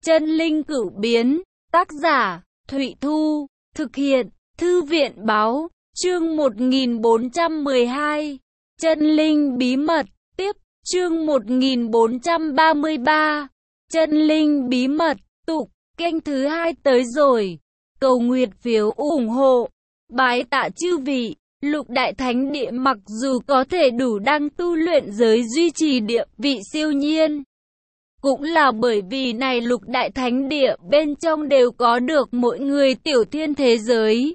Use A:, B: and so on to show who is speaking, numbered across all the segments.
A: Chân linh cửu biến, tác giả, Thụy Thu, thực hiện, Thư viện Báo, chương 1412, Chân linh bí mật, tiếp, chương 1433, Chân linh bí mật, tục, kênh thứ 2 tới rồi, cầu nguyệt phiếu ủng hộ, bái tạ chư vị. Lục Đại Thánh Địa mặc dù có thể đủ đang tu luyện giới duy trì địa vị siêu nhiên, cũng là bởi vì này Lục Đại Thánh Địa bên trong đều có được mỗi người tiểu thiên thế giới,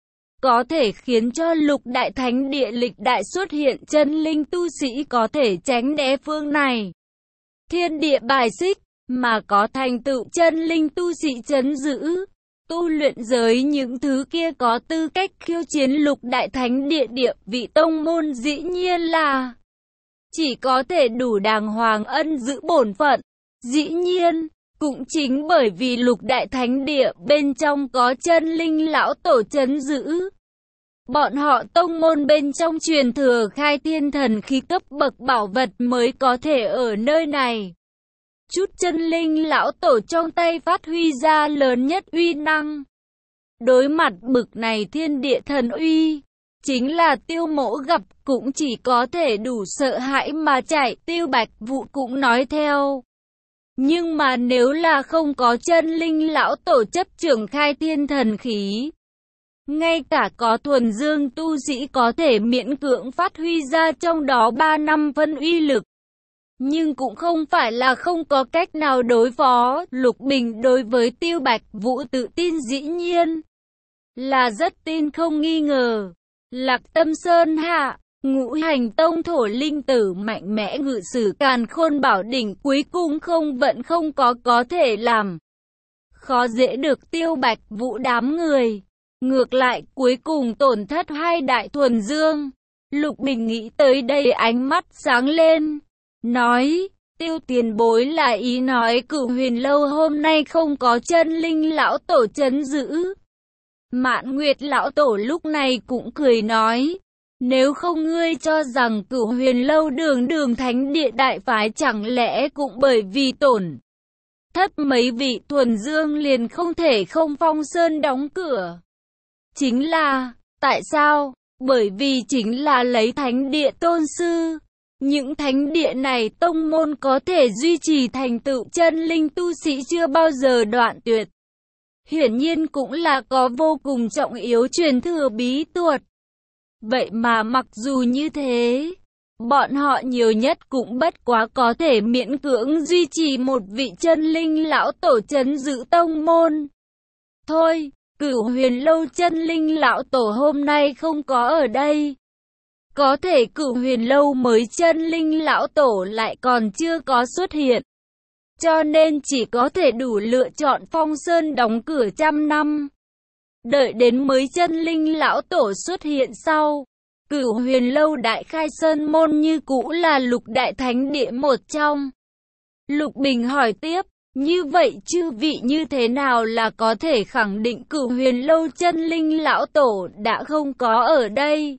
A: có thể khiến cho Lục Đại Thánh Địa lịch đại xuất hiện chân linh tu sĩ có thể tránh né phương này thiên địa bài xích, mà có thành tựu chân linh tu sĩ trấn giữ. Tu luyện giới những thứ kia có tư cách khiêu chiến Lục Đại Thánh Địa địa vị tông môn dĩ nhiên là chỉ có thể đủ đàng hoàng ân giữ bổn phận. Dĩ nhiên, cũng chính bởi vì Lục Đại Thánh Địa bên trong có chân linh lão tổ trấn giữ, bọn họ tông môn bên trong truyền thừa khai thiên thần khí cấp bậc bảo vật mới có thể ở nơi này. Chút chân linh lão tổ trong tay phát huy ra lớn nhất uy năng. Đối mặt bực này thiên địa thần uy, chính là Tiêu Mỗ gặp cũng chỉ có thể đủ sợ hãi mà chạy. Tiêu Bạch Vũ cũng nói theo. Nhưng mà nếu là không có chân linh lão tổ chấp trưởng khai thiên thần khí, ngay cả có thuần dương tu sĩ có thể miễn cưỡng phát huy ra trong đó 3-5 phân uy lực, nhưng cũng không phải là không có cách nào đối phó. Lục Bình đối với Tiêu Bạch Vũ tự tin dĩ nhiên là rất tin không nghi ngờ. Lạc Tâm Sơn hạ, Ngũ Hành Tông thổ linh tử mạnh mẽ ngự sử càn khôn bảo đỉnh cuối cùng không có thể làm khó dễ được Tiêu Bạch Vũ đám người. Ngược lại cuối cùng tổn thất hai đại thuần dương. Lục Bình nghĩ tới đây ánh mắt sáng lên, nói, Tiêu tiền bối là ý nói Cửu Huyền Lâu hôm nay không có chân linh lão tổ trấn giữ. Mạn Nguyệt lão tổ lúc này cũng cười nói, nếu không ngươi cho rằng Cửu Huyền Lâu đường thánh địa đại phái chẳng lẽ cũng bởi vì tổn thất mấy vị thuần dương liền không thể không phong sơn đóng cửa? Chính là, tại sao? Bởi vì chính là lấy thánh địa tôn sư. Những thánh địa này tông môn có thể duy trì thành tựu chân linh tu sĩ chưa bao giờ đoạn tuyệt. Hiển nhiên cũng là có vô cùng trọng yếu truyền thừa bí thuật. Vậy mà mặc dù như thế, bọn họ nhiều nhất cũng bất quá có thể miễn cưỡng duy trì một vị chân linh lão tổ trấn giữ tông môn. Thôi, Cửu Huyền Lâu chân linh lão tổ hôm nay không có ở đây. Có thể Cửu Huyền Lâu mới chân linh lão tổ lại còn chưa có xuất hiện, cho nên chỉ có thể đủ lựa chọn phong sơn đóng cửa 100 năm. Đợi đến mới chân linh lão tổ xuất hiện sau, Cửu Huyền Lâu đại khai sơn môn như cũ là Lục Đại Thánh Địa một trong. Lục Bình hỏi tiếp, như vậy chư vị như thế nào là có thể khẳng định Cửu Huyền Lâu chân linh lão tổ đã không có ở đây?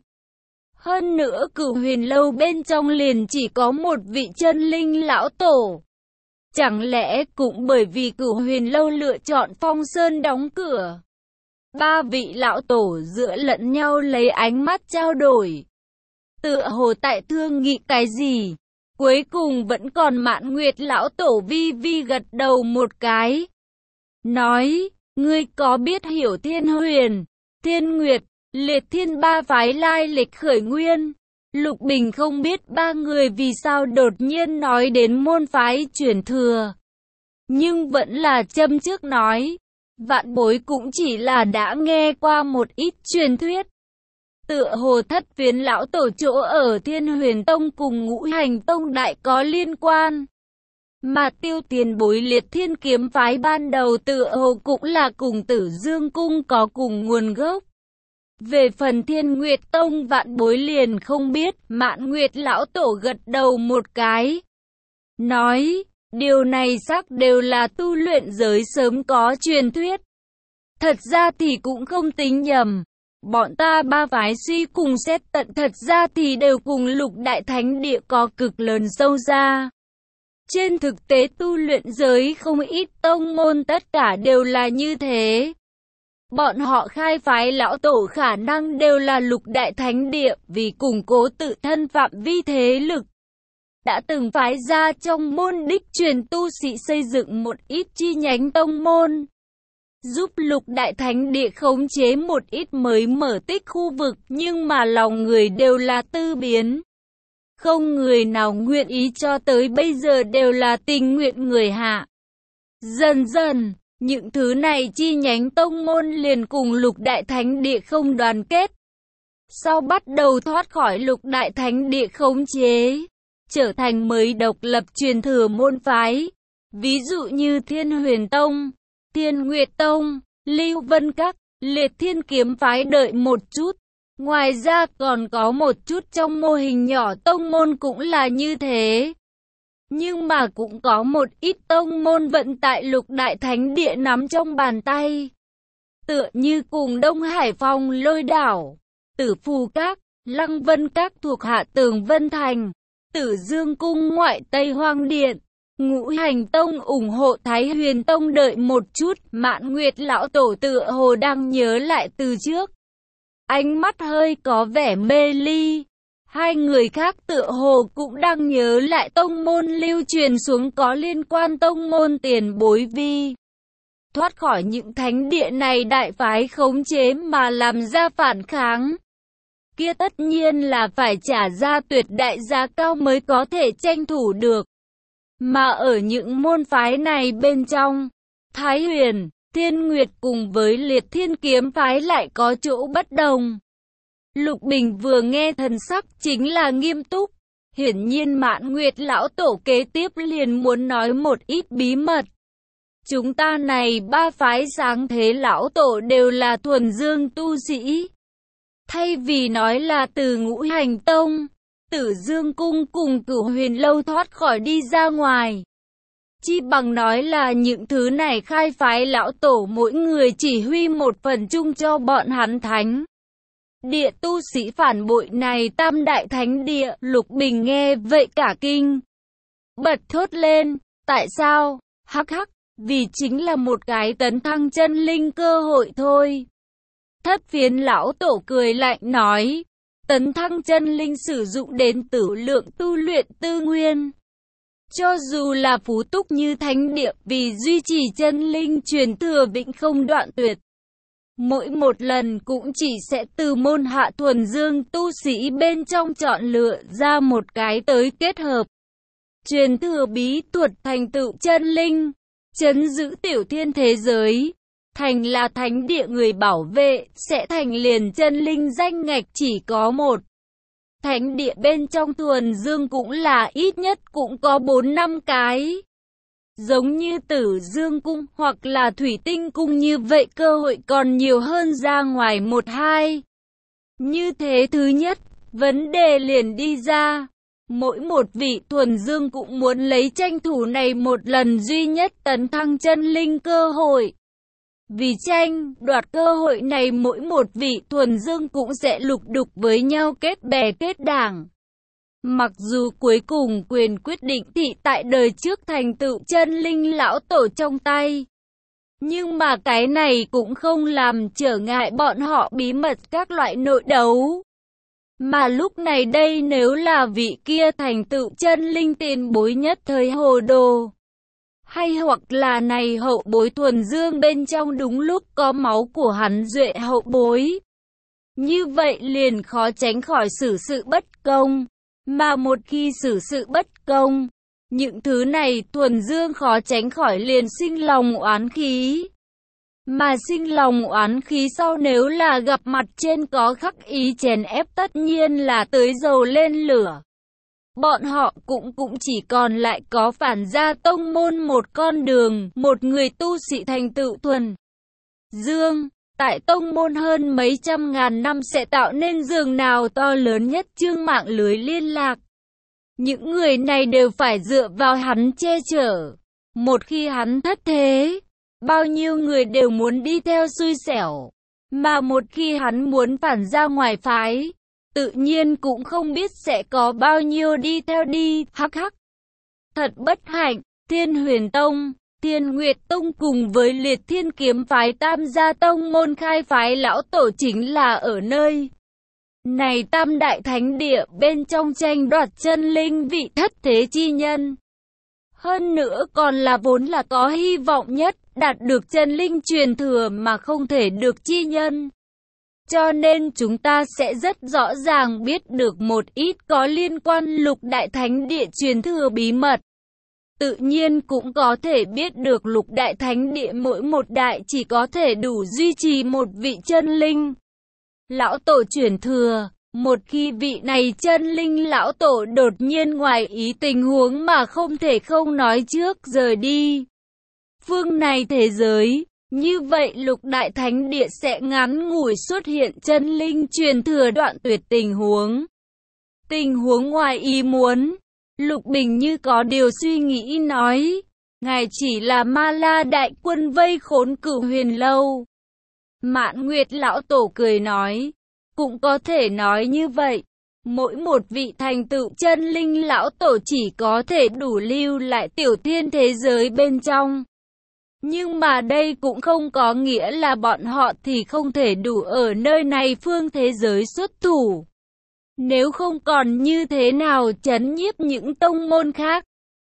A: Hơn nữa Cửu Huyền Lâu bên trong liền chỉ có một vị chân linh lão tổ. Chẳng lẽ cũng bởi vì Cửu Huyền Lâu lựa chọn phong sơn đóng cửa? Ba vị lão tổ giữa lẫn nhau lấy ánh mắt trao đổi, tựa hồ tại thương nghị cái gì. Cuối cùng vẫn còn Mạn Nguyệt lão tổ vi vi gật đầu một cái, nói, ngươi có biết hiểu Thiên Huyền, Thiên Nguyệt, Liệt Thiên ba phái lai lịch khởi nguyên? Lục Bình không biết ba người vì sao đột nhiên nói đến môn phái truyền thừa, nhưng vẫn là châm trước nói, vạn bối cũng chỉ là đã nghe qua một ít truyền thuyết. Tựa hồ Thất Phiến lão tổ chỗ ở Thiên Huyền Tông cùng Ngũ Hành Tông đại có liên quan, mà Tiêu tiền bối Liệt Thiên kiếm phái ban đầu tựa hồ cũng là cùng Tử Dương cung có cùng nguồn gốc. Về phần Thiên Nguyệt Tông vạn bối liền không biết. Mạn Nguyệt lão tổ gật đầu một cái, nói, điều này xác đều là tu luyện giới sớm có truyền thuyết. Thật ra thì cũng không tính nhầm. Bọn ta ba phái suy cùng xét tận thật ra thì đều cùng Lục Đại Thánh Địa có cực lớn sâu xa. Trên thực tế tu luyện giới không ít tông môn tất cả đều là như thế. Bọn họ khai phái lão tổ khả năng đều là lục đại thánh địa vì củng cố tự thân phạm vi thế lực. Đã từng phái ra trong môn đích truyền tu sĩ xây dựng một ít chi nhánh tông môn, giúp lục đại thánh địa khống chế một ít mới mở tích khu vực, nhưng mà lòng người đều là tư biến. Không người nào nguyện ý, cho tới bây giờ đều là tình nguyện người hạ. Dần dần, những thứ này chi nhánh tông môn liền cùng lục đại thánh địa không đoàn kết. Sau bắt đầu thoát khỏi lục đại thánh địa khống chế, trở thành mới độc lập truyền thừa môn phái. Ví dụ như Thiên Huyền Tông, Thiên Nguyệt Tông, Lưu Vân Các, Liệt Thiên Kiếm phái đợi một chút. Ngoài ra còn có một chút trong mô hình nhỏ tông môn cũng là như thế. Nhưng mà cũng có một ít tông môn vận tại lục đại thánh địa nắm trong bàn tay. Tựa như cùng Đông Hải Phong Lôi Đảo, Tử Phù Các, Lăng Vân Các thuộc hạ Tường Vân Thành, Tử Dương Cung ngoại Tây Hoang Điện. Ngũ Hành Tông ủng hộ Thái Huyền Tông đợi một chút, Mạn Nguyệt lão tổ tựa hồ đang nhớ lại từ trước. Ánh mắt hơi có vẻ mê ly. Hai người khác tựa hồ cũng đang nhớ lại tông môn lưu truyền xuống có liên quan tông môn tiền bối vi. Thoát khỏi những thánh địa này đại phái khống chế mà làm ra phản kháng. Kia tất nhiên là phải trả ra tuyệt đại giá cao mới có thể tranh thủ được. Mà ở những môn phái này bên trong, Thái Huyền, Thiên Nguyệt cùng với Liệt Thiên Kiếm phái lại có chỗ bất đồng. Lục Bình vừa nghe thần sắc chính là nghiêm túc. Hiển nhiên Mạn Nguyệt lão tổ kế tiếp liền muốn nói một ít bí mật. Chúng ta này ba phái sáng thế lão tổ đều là thuần dương tu sĩ. Thay vì nói là từ Ngũ Hành Tông, Tử Dương Cung cùng Cửu Huyền Lâu thoát khỏi đi ra ngoài, chi bằng nói là những thứ này khai phái lão tổ mỗi người chỉ huy một phần chung cho bọn hắn thánh địa tu sĩ phản bội này tam đại thánh địa. Lục Bình nghe vậy cả kinh, bật thốt lên, tại sao? Hắc hắc, vì chính là một cái tấn thăng chân linh cơ hội thôi. Thất Phiến lão tổ cười lạnh nói, tấn thăng chân linh sử dụng đến tử lượng tu luyện tư nguyên. Cho dù là phú túc như thánh địa vì duy trì chân linh truyền thừa vĩnh không đoạn tuyệt, mỗi một lần cũng chỉ sẽ từ môn hạ thuần dương tu sĩ bên trong chọn lựa ra một cái tới kết hợp. Truyền thừa bí thuật thành tựu chân linh, trấn giữ tiểu thiên thế giới, thành là thánh địa người bảo vệ, sẽ thành liền chân linh danh ngạch chỉ có một. Thánh địa bên trong thuần dương cũng là ít nhất cũng có 4-5 cái. Giống như Tử Dương Cung hoặc là Thủy Tinh Cung như vậy cơ hội còn nhiều hơn ra ngoài 1-2. Như thế thứ nhất, vấn đề liền đi ra. Mỗi một vị thuần dương cũng muốn lấy tranh thủ này một lần duy nhất tấn thăng chân linh cơ hội. Vì tranh đoạt cơ hội này mỗi một vị thuần dương cũng sẽ lục đục với nhau kết bè kết đảng. Mặc dù cuối cùng quyền quyết định thị tại đời trước thành tựu chân linh lão tổ trong tay, nhưng mà cái này cũng không làm trở ngại bọn họ bí mật các loại nội đấu. Mà lúc này đây nếu là vị kia thành tựu chân linh tiền bối nhất thời hồ đồ, hay hoặc là này hậu bối thuần dương bên trong đúng lúc có máu của hắn duệ hậu bối, như vậy liền khó tránh khỏi xử sự bất công. Mà một khi xử sự bất công, những thứ này thuần dương khó tránh khỏi liền sinh lòng oán khí. Mà sinh lòng oán khí sau nếu là gặp mặt trên có khắc ý chèn ép tất nhiên là tới dầu lên lửa. Bọn họ cũng chỉ còn lại có phản gia tông môn một con đường, một người tu sĩ thành tựu thuần dương. Tại tông môn hơn mấy trăm ngàn năm sẽ tạo nên giường nào to lớn nhất chương mạng lưới liên lạc. Những người này đều phải dựa vào hắn che chở. Một khi hắn thất thế, bao nhiêu người đều muốn đi theo xui xẻo. Mà một khi hắn muốn phản ra ngoài phái, tự nhiên cũng không biết sẽ có bao nhiêu đi theo đi, hắc hắc. Thật bất hạnh, Thiên Huyền Tông, Thiên Nguyệt Tông cùng với Liệt Thiên Kiếm Phái Tam Gia Tông môn khai phái lão tổ chính là ở nơi này tam đại thánh địa bên trong tranh đoạt chân linh vị thất thế chi nhân. Hơn nữa còn là vốn là có hy vọng nhất đạt được chân linh truyền thừa mà không thể được chi nhân. Cho nên chúng ta sẽ rất rõ ràng biết được một ít có liên quan lục đại thánh địa truyền thừa bí mật. Tự nhiên cũng có thể biết được lục đại thánh địa mỗi một đại chỉ có thể đủ duy trì một vị chân linh lão tổ truyền thừa. Một khi vị này chân linh lão tổ đột nhiên ngoài ý tình huống mà không thể không nói trước rời đi phương này thế giới, như vậy lục đại thánh địa sẽ ngắn ngủi xuất hiện chân linh truyền thừa đoạn tuyệt tình huống. Tình huống ngoài ý muốn, Lục Bình như có điều suy nghĩ nói, ngài chỉ là Ma La đại quân vây khốn Cửu Huyền lâu. Mạn Nguyệt lão tổ cười nói, cũng có thể nói như vậy. Mỗi một vị thành tựu chân linh lão tổ chỉ có thể đủ lưu lại tiểu thiên thế giới bên trong. Nhưng mà đây cũng không có nghĩa là bọn họ thì không thể đủ ở nơi này phương thế giới xuất thủ. Nếu không còn như thế nào trấn nhiếp những tông môn khác,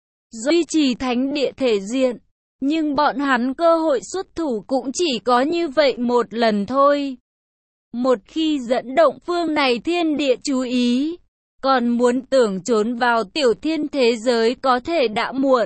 A: duy trì thánh địa thể diện. Nhưng bọn hắn cơ hội xuất thủ cũng chỉ có như vậy một lần thôi. Một khi dẫn động phương này thiên địa chú ý, còn muốn tưởng trốn vào tiểu thiên thế giới có thể đã muộn.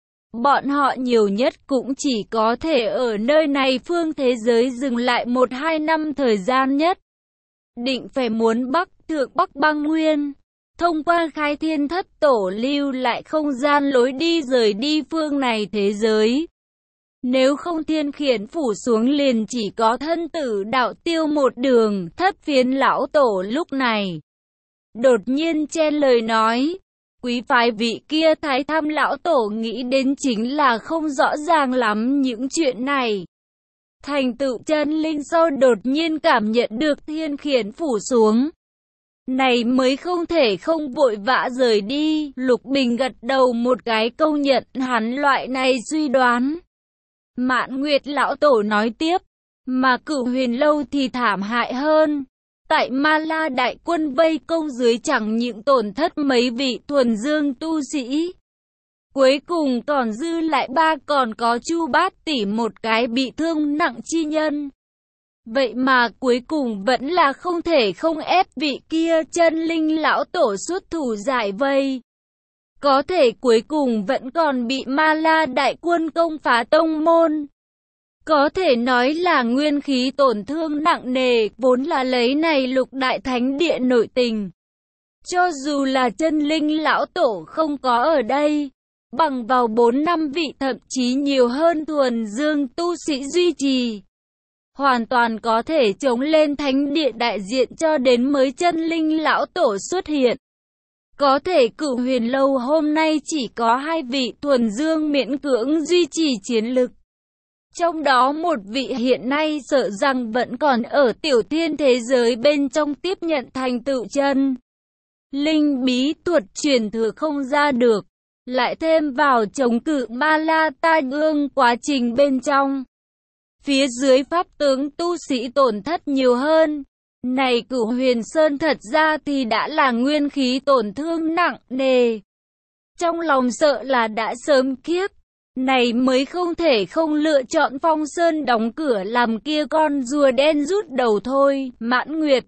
A: Bọn họ nhiều nhất cũng chỉ có thể ở nơi này phương thế giới dừng lại 1-2 năm thời gian nhất. Định phải muốn Bắc thượng Bắc băng nguyên, thông qua khai thiên thất tổ lưu lại không gian lối đi rời đi phương này thế giới. Nếu không thiên khiển phủ xuống liền chỉ có thân tử đạo tiêu một đường. Thất phiến lão tổ lúc này đột nhiên chen lời nói, quý phái vị kia thái tham lão tổ nghĩ đến chính là không rõ ràng lắm những chuyện này. Thành tựu chân linh sau đột nhiên cảm nhận được thiên khiển phủ xuống, này mới không thể không vội vã rời đi. Lục Bình gật đầu một cái công nhận hắn loại này suy đoán. Mạn Nguyệt lão tổ nói tiếp, mà Cửu Huyền lâu thì thảm hại hơn. Tại Ma La đại quân vây công dưới chẳng những tổn thất mấy vị thuần dương tu sĩ, cuối cùng còn dư lại 3 còn có Chu Bát tỷ một cái bị thương nặng chi nhân. Vậy mà cuối cùng vẫn là không thể không ép vị kia chân linh lão tổ xuất thủ giải vây. Có thể cuối cùng vẫn còn bị Ma La đại quân công phá tông môn. Có thể nói là nguyên khí tổn thương nặng nề, vốn là lấy này lục đại thánh địa nội tình. Cho dù là chân linh lão tổ không có ở đây, bằng vào 4-5 vị thậm chí nhiều hơn thuần dương tu sĩ duy trì, hoàn toàn có thể chống lên thánh địa đại diện cho đến mới chân linh lão tổ xuất hiện. Có thể Cửu Huyền lâu hôm nay chỉ có 2 vị thuần dương miễn cưỡng duy trì chiến lực. Trong đó một vị hiện nay sợ rằng vẫn còn ở tiểu thiên thế giới bên trong tiếp nhận thành tựu chân linh bí thuật truyền thừa không ra được. Lại thêm vào chống cự Ma La tai ương quá trình bên trong. Phía dưới pháp tướng tu sĩ tổn thất nhiều hơn. Này Cửu Huyền Sơn thật ra thì đã là nguyên khí tổn thương nặng nề. Trong lòng sợ là đã sớm kiếp. Này mới không thể không lựa chọn Phong Sơn đóng cửa làm kia con rùa đen rút đầu thôi. Mãn Nguyệt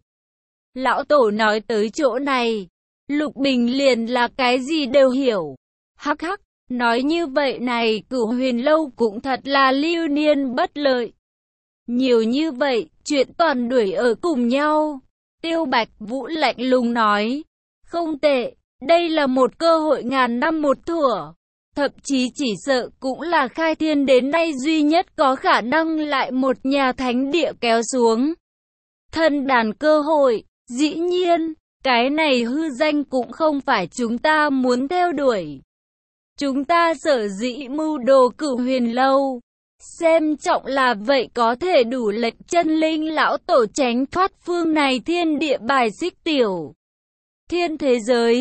A: lão tổ nói tới chỗ này, Lục Bình liền là cái gì đều hiểu. Hắc hắc, nói như vậy này Cửu Huyền lâu cũng thật là lưu niên bất lợi. Nhiều như vậy, chuyện toàn đuổi ở cùng nhau. Tiêu Bạch Vũ lạnh lùng nói, không tệ, đây là một cơ hội ngàn năm một thủa. Thậm chí chỉ sợ cũng là khai thiên đến nay duy nhất có khả năng lại một nhà thánh địa kéo xuống thân đàn cơ hội. Dĩ nhiên, cái này hư danh cũng không phải chúng ta muốn theo đuổi. Chúng ta sở dĩ mưu đồ Cửu Huyền lâu, xem trọng là vậy có thể đủ lệch chân linh lão tổ tránh thoát phương này thiên địa bài xích tiểu thiên thế giới.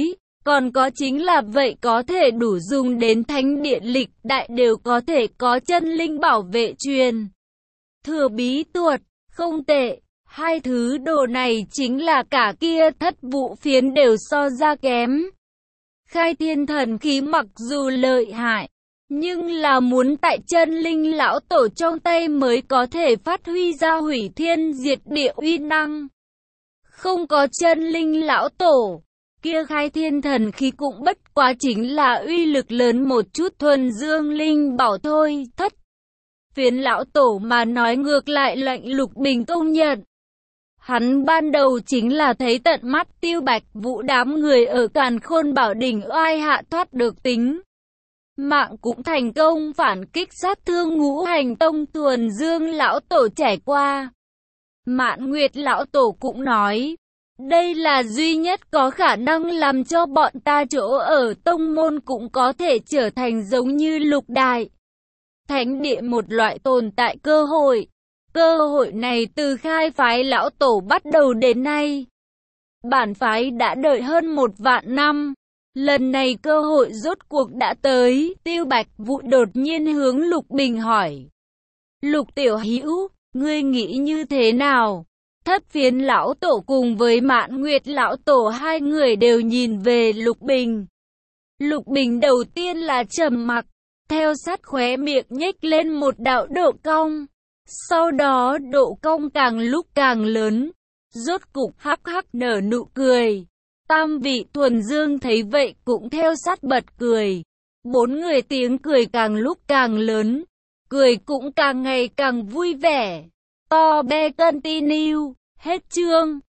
A: Còn có chính là vậy có thể đủ dùng đến thánh địa lịch đại đều có thể có chân linh bảo vệ truyền. Thừa bí tuột, không tệ. Hai thứ đồ này chính là cả kia thất vụ phiến đều so ra kém. Khai thiên thần khí mặc dù lợi hại, nhưng là muốn tại chân linh lão tổ trong tay mới có thể phát huy ra hủy thiên diệt địa uy năng. Không có chân linh lão tổ, kia khai thiên thần khí cũng bất quá chính là uy lực lớn một chút thuần dương linh bảo thôi. Thất phiến lão tổ mà nói ngược lại lệnh Lục Bình công nhận. Hắn ban đầu chính là thấy tận mắt Tiêu Bạch Vũ đám người ở Càn Khôn Bảo Đỉnh oai hạ thoát được tính mạng cũng thành công phản kích sát thương Ngũ Hành Tông thuần dương lão tổ trải qua. Mạn Nguyệt lão tổ cũng nói, đây là duy nhất có khả năng làm cho bọn ta chỗ ở tông môn cũng có thể trở thành giống như Lục Đại Thánh Địa một loại tồn tại cơ hội. Cơ hội này từ khai phái lão tổ bắt đầu đến nay, bản phái đã đợi hơn 1 vạn năm. Lần này cơ hội rốt cuộc đã tới. Tiêu Bạch Vũ đột nhiên hướng Lục Bình hỏi, Lục tiểu hữu, ngươi nghĩ như thế nào? Thất phiến lão tổ cùng với Mạn Nguyệt lão tổ hai người đều nhìn về Lục Bình. Lục Bình đầu tiên là trầm mặc, theo sát khóe miệng nhếch lên một đạo độ cong. Sau đó độ cong càng lúc càng lớn, rốt cục hắc hắc nở nụ cười. Tam vị thuần dương thấy vậy cũng theo sát bật cười. 4 người tiếng cười càng lúc càng lớn, cười cũng càng ngày càng vui vẻ. To be continue, hết chương.